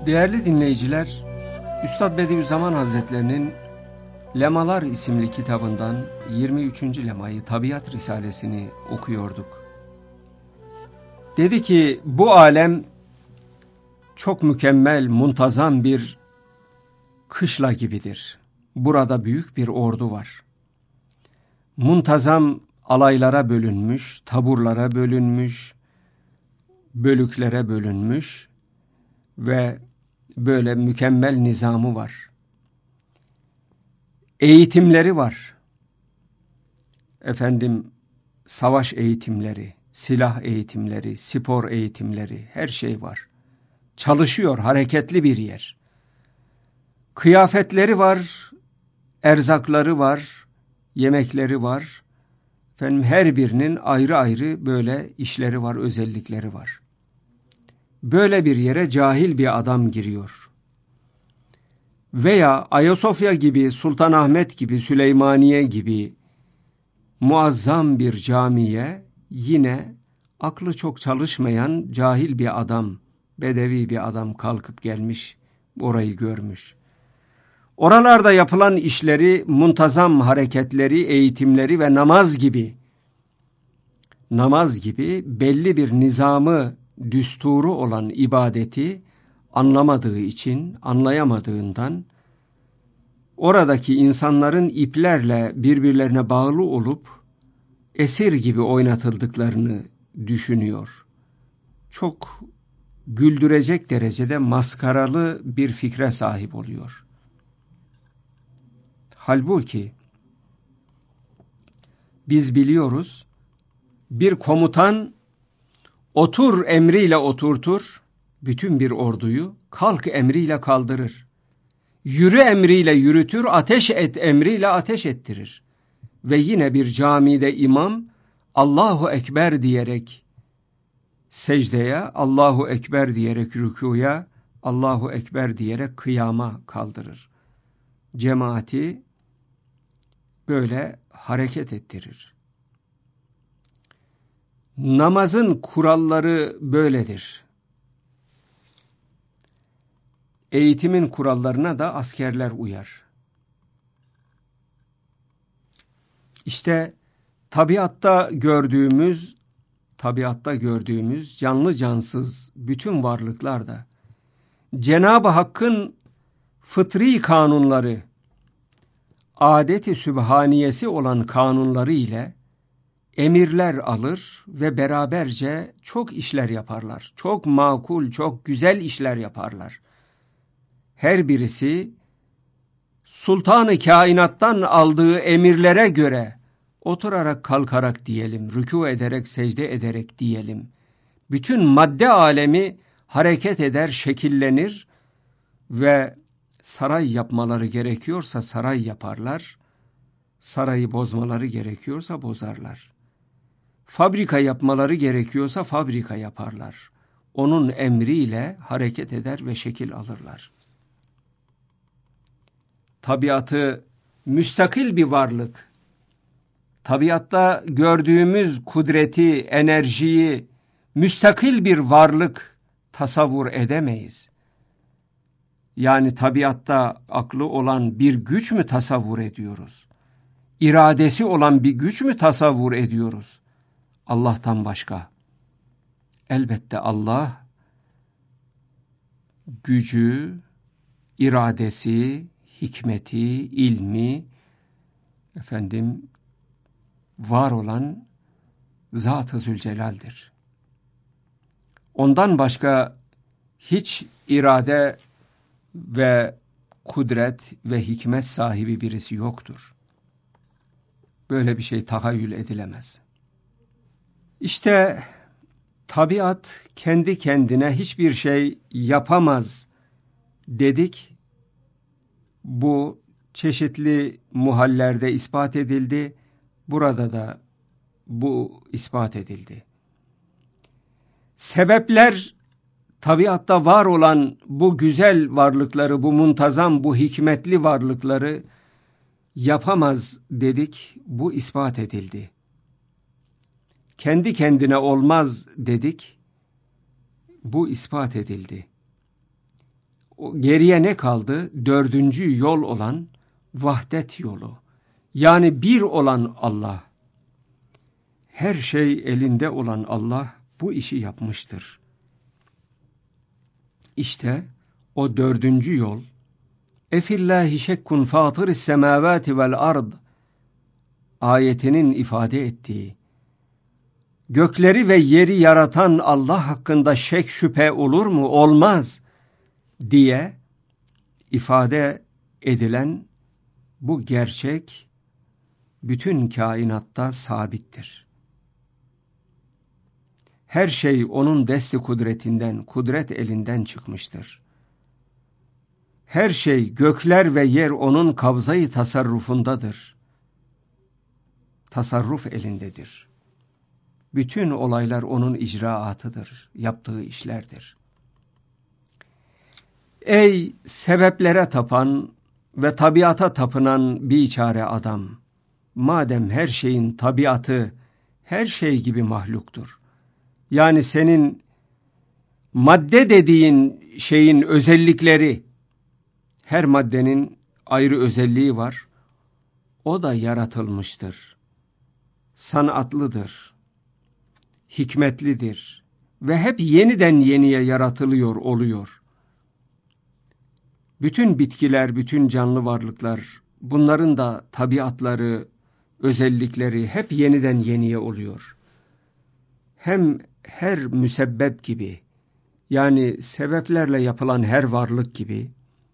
Değerli dinleyiciler, Üstad Bediüzzaman Hazretlerinin Lemalar isimli kitabından 23. lemayı Tabiat Risalesini okuyorduk. Dedi ki bu alem çok mükemmel, muntazam bir kışla gibidir. Burada büyük bir ordu var. Muntazam alaylara bölünmüş, taburlara bölünmüş, bölüklere bölünmüş ve böyle mükemmel nizamı var. Eğitimleri var. Savaş eğitimleri, silah eğitimleri, spor eğitimleri, her şey var. Çalışıyor, hareketli bir yer. Kıyafetleri erzakları var, yemekleri var. Her birinin ayrı ayrı böyle işleri var, özellikleri var. Böyle bir yere cahil bir adam giriyor. Veya Ayasofya gibi, Sultanahmet gibi, Süleymaniye gibi muazzam bir camiye yine aklı çok çalışmayan cahil bir adam, bedevi bir adam kalkıp gelmiş, orayı görmüş. Oralarda yapılan işleri, muntazam hareketleri, eğitimleri ve namaz gibi belli bir nizamı, düsturu olan ibadeti anlamadığı için, anlayamadığından oradaki insanların iplerle birbirlerine bağlı olup esir gibi oynatıldıklarını düşünüyor. Çok güldürecek derecede maskaralı bir fikre sahip oluyor. Halbuki biz biliyoruz, bir komutan otur emriyle oturtur bütün bir orduyu, kalk emriyle kaldırır. Yürü emriyle yürütür, ateş et emriyle ateş ettirir. Ve yine bir camide imam Allahu Ekber diyerek secdeye, Allahu Ekber diyerek rükûya, Allahu Ekber diyerek kıyama kaldırır. Cemaati böyle hareket ettirir. Namazın kuralları böyledir. Eğitimin kurallarına da askerler uyar. İşte tabiatta gördüğümüz canlı cansız bütün varlıklar da Cenab-ı Hakk'ın fıtri kanunları, adeti sübhaniyesi olan kanunları ile emirler alır ve beraberce çok işler yaparlar. Çok makul, çok güzel işler yaparlar. Her birisi Sultan-ı Kainat'tan aldığı emirlere göre oturarak kalkarak diyelim, rükû ederek, secde ederek diyelim. Bütün madde alemi hareket eder, şekillenir ve saray yapmaları gerekiyorsa saray yaparlar, sarayı bozmaları gerekiyorsa bozarlar. Fabrika yapmaları gerekiyorsa fabrika yaparlar. Onun emriyle hareket eder ve şekil alırlar. Tabiatı müstakil bir varlık. Tabiatta gördüğümüz kudreti, enerjiyi müstakil bir varlık tasavvur edemeyiz. Yani tabiatta aklı olan bir güç mü tasavvur ediyoruz? İradesi olan bir güç mü tasavvur ediyoruz? Allah'tan başka. Elbette Allah gücü, iradesi, hikmeti, ilmi, var olan Zat-ı Zülcelal'dir. Ondan başka hiç irade ve kudret ve hikmet sahibi birisi yoktur. Böyle bir şey tahayyül edilemez. İşte tabiat kendi kendine hiçbir şey yapamaz dedik. Bu çeşitli muhallerde ispat edildi. Burada da bu ispat edildi. Sebepler tabiatta var olan bu güzel varlıkları, bu muntazam, bu hikmetli varlıkları yapamaz dedik. Bu ispat edildi. Kendi kendine olmaz dedik. Bu ispat edildi. geriye ne kaldı? Dördüncü yol olan vahdet yolu. Yani bir olan Allah. Her şey elinde olan Allah bu işi yapmıştır. İşte o dördüncü yol, Efillâhi şekkun fâtırı's semâvâti vel ard ayetinin ifade ettiği, gökleri ve yeri yaratan Allah hakkında şek şüphe olur mu? Olmaz diye ifade edilen bu gerçek bütün kainatta sabittir. Her şey onun desti kudretinden, kudret elinden çıkmıştır. Her şey, gökler ve yer onun kabzayı tasarrufundadır. Tasarruf elindedir. Bütün olaylar onun icraatıdır, yaptığı işlerdir. Ey sebeplere tapan ve tabiata tapınan biçare adam! Madem her şeyin tabiatı her şey gibi mahluktur. Yani senin madde dediğin şeyin özellikleri, her maddenin ayrı özelliği var. O da yaratılmıştır. Sanatlıdır. Hikmetlidir. Ve hep yeniden yeniye yaratılıyor, oluyor. Bütün bitkiler, bütün canlı varlıklar, bunların da tabiatları, özellikleri hep yeniden yeniye oluyor. Hem her müsebbep gibi, yani sebeplerle yapılan her varlık gibi,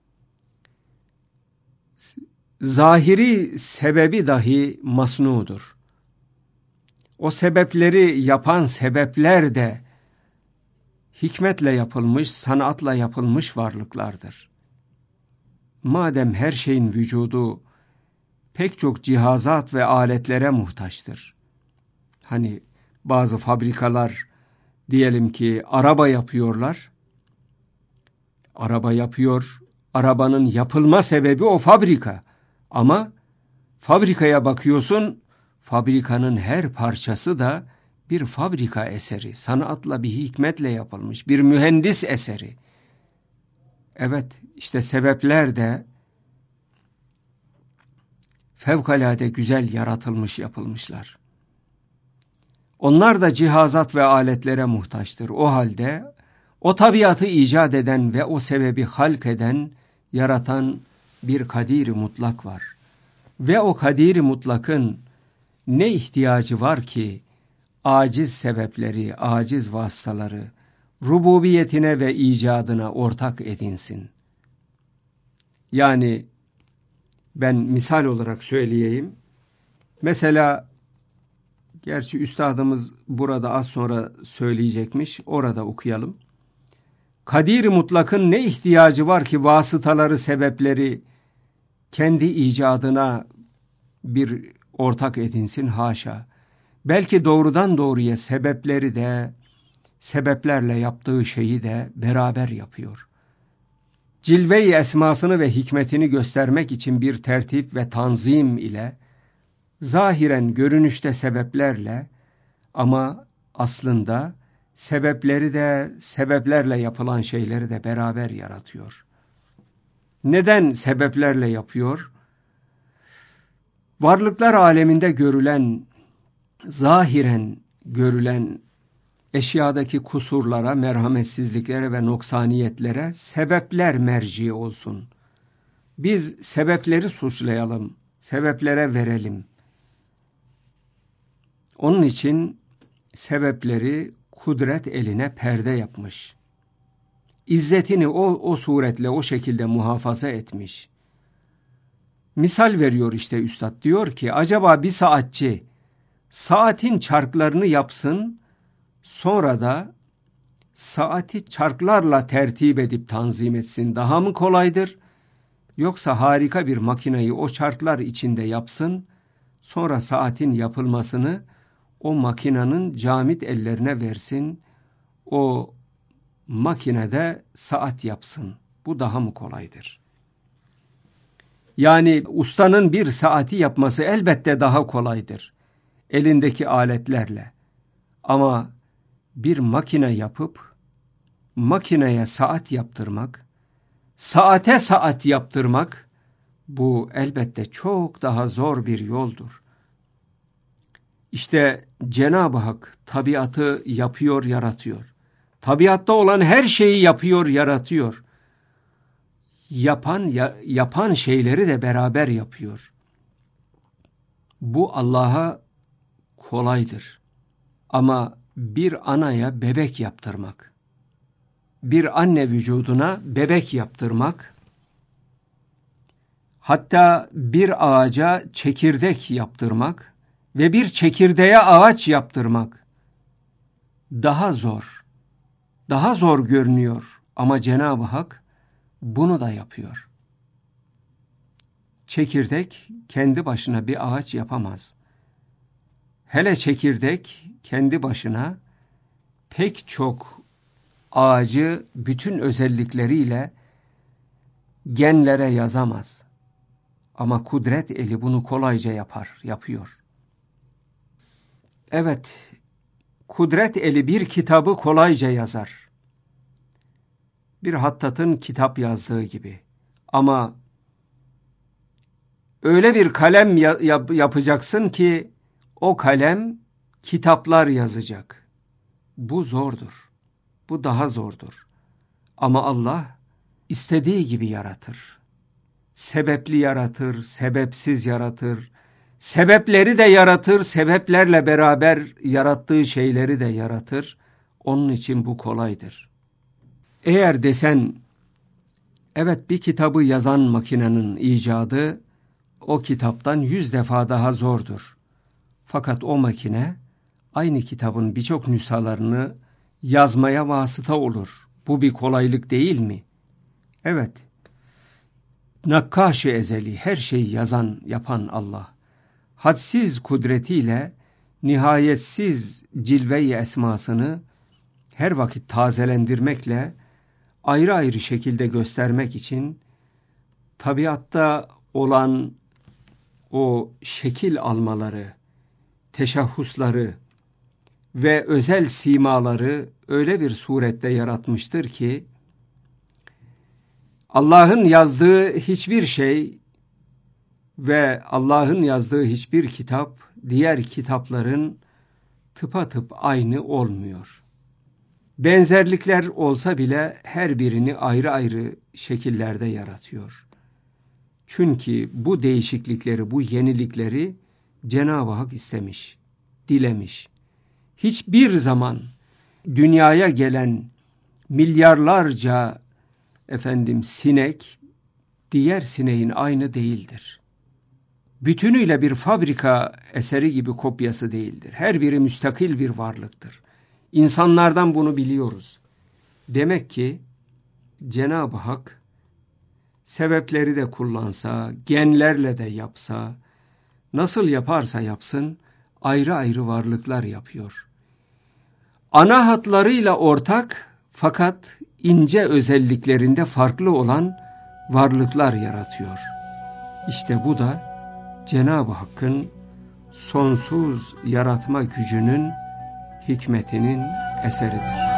zahiri sebebi dahi masnudur. O sebepleri yapan sebepler de hikmetle yapılmış, sanatla yapılmış varlıklardır. Madem her şeyin vücudu pek çok cihazat ve aletlere muhtaçtır. Hani bazı fabrikalar diyelim ki araba yapıyorlar. Araba yapıyor. Arabanın yapılma sebebi o fabrika. Ama fabrikaya bakıyorsun, fabrikanın her parçası da bir fabrika eseri. Sanatla, bir hikmetle yapılmış, bir mühendis eseri. Evet, işte sebepler de fevkalade güzel yaratılmış, yapılmışlar. Onlar da cihazat ve aletlere muhtaçtır. O halde o tabiatı icat eden ve o sebebi halk eden, yaratan bir kadir-i mutlak var. Ve o kadir-i mutlakın ne ihtiyacı var ki aciz sebepleri, aciz vasıtaları rububiyetine ve icadına ortak edinsin. Yani ben misal olarak söyleyeyim. Mesela gerçi üstadımız burada az sonra söyleyecekmiş. Orada okuyalım. Kadir-i mutlakın ne ihtiyacı var ki vasıtaları, sebepleri kendi icadına bir ortak edinsin? Haşa. Belki doğrudan doğruya sebepleri de, sebeplerle yaptığı şeyi de beraber yapıyor. Cilve-i esmasını ve hikmetini göstermek için bir tertip ve tanzim ile, zahiren görünüşte sebeplerle ama aslında sebepleri de, sebeplerle yapılan şeyleri de beraber yaratıyor. Neden sebeplerle yapıyor? Varlıklar aleminde görülen, zahiren görülen eşyadaki kusurlara, merhametsizliklere ve noksaniyetlere sebepler merci olsun. Biz sebepleri suçlayalım, sebeplere verelim. Onun için sebepleri kudret eline perde yapmış. İzzetini o suretle, o şekilde muhafaza etmiş. Misal veriyor işte üstad, diyor ki acaba bir saatçi saatin çarklarını yapsın, sonra da saati çarklarla tertip edip tanzim etsin, daha mı kolaydır? Yoksa harika bir makineyi o çarklar içinde yapsın, sonra saatin yapılmasını o makinenin camit ellerine versin, o makinede saat yapsın. Bu daha mı kolaydır? Yani ustanın bir saati yapması elbette daha kolaydır, elindeki aletlerle. Ama bir makine yapıp makineye saat yaptırmak, saate saat yaptırmak, bu elbette çok daha zor bir yoldur. İşte Cenab-ı Hak tabiatı yapıyor, yaratıyor. Tabiatta olan her şeyi yapıyor, yaratıyor. Yapan şeyleri de beraber yapıyor. Bu Allah'a kolaydır. Ama bir anaya bebek yaptırmak, bir anne vücuduna bebek yaptırmak, hatta bir ağaca çekirdek yaptırmak ve bir çekirdeğe ağaç yaptırmak daha zor. Daha zor görünüyor ama Cenab-ı Hak bunu da yapıyor. Çekirdek kendi başına bir ağaç yapamaz. Hele çekirdek kendi başına pek çok ağacı bütün özellikleriyle genlere yazamaz. Ama kudret eli bunu kolayca yapıyor. Evet, kudret eli bir kitabı kolayca yazar. Bir hattatın kitap yazdığı gibi. Ama öyle bir kalem yapacaksın ki o kalem kitaplar yazacak. Bu zordur. Bu daha zordur. Ama Allah istediği gibi yaratır. Sebepli yaratır, sebepsiz yaratır. Sebepleri de yaratır, sebeplerle beraber yarattığı şeyleri de yaratır. Onun için bu kolaydır. Eğer desen, evet bir kitabı yazan makinenin icadı, o kitaptan 100 defa daha zordur. Fakat o makine, aynı kitabın birçok nüshalarını yazmaya vasıta olur. Bu bir kolaylık değil mi? Evet. Nakkaş-ı ezeli, her şeyi yazan, yapan Allah. Hadsiz kudretiyle nihayetsiz cilve-i esmasını her vakit tazelendirmekle ayrı ayrı şekilde göstermek için tabiatta olan o şekil almaları, teşahhusları ve özel simaları öyle bir surette yaratmıştır ki Allah'ın yazdığı hiçbir şey ve Allah'ın yazdığı hiçbir kitap diğer kitapların tıpatıp aynı olmuyor. Benzerlikler olsa bile her birini ayrı ayrı şekillerde yaratıyor. Çünkü bu değişiklikleri, bu yenilikleri Cenab-ı Hak istemiş, dilemiş. Hiçbir zaman dünyaya gelen milyarlarca sinek diğer sineğin aynı değildir. Bütünüyle bir fabrika eseri gibi kopyası değildir. Her biri müstakil bir varlıktır. İnsanlardan bunu biliyoruz. Demek ki Cenab-ı Hak sebepleri de kullansa, genlerle de yapsa, nasıl yaparsa yapsın, ayrı ayrı varlıklar yapıyor. Ana hatlarıyla ortak fakat ince özelliklerinde farklı olan varlıklar yaratıyor. İşte bu da Cenab-ı Hakk'ın sonsuz yaratma gücünün, hikmetinin eseridir.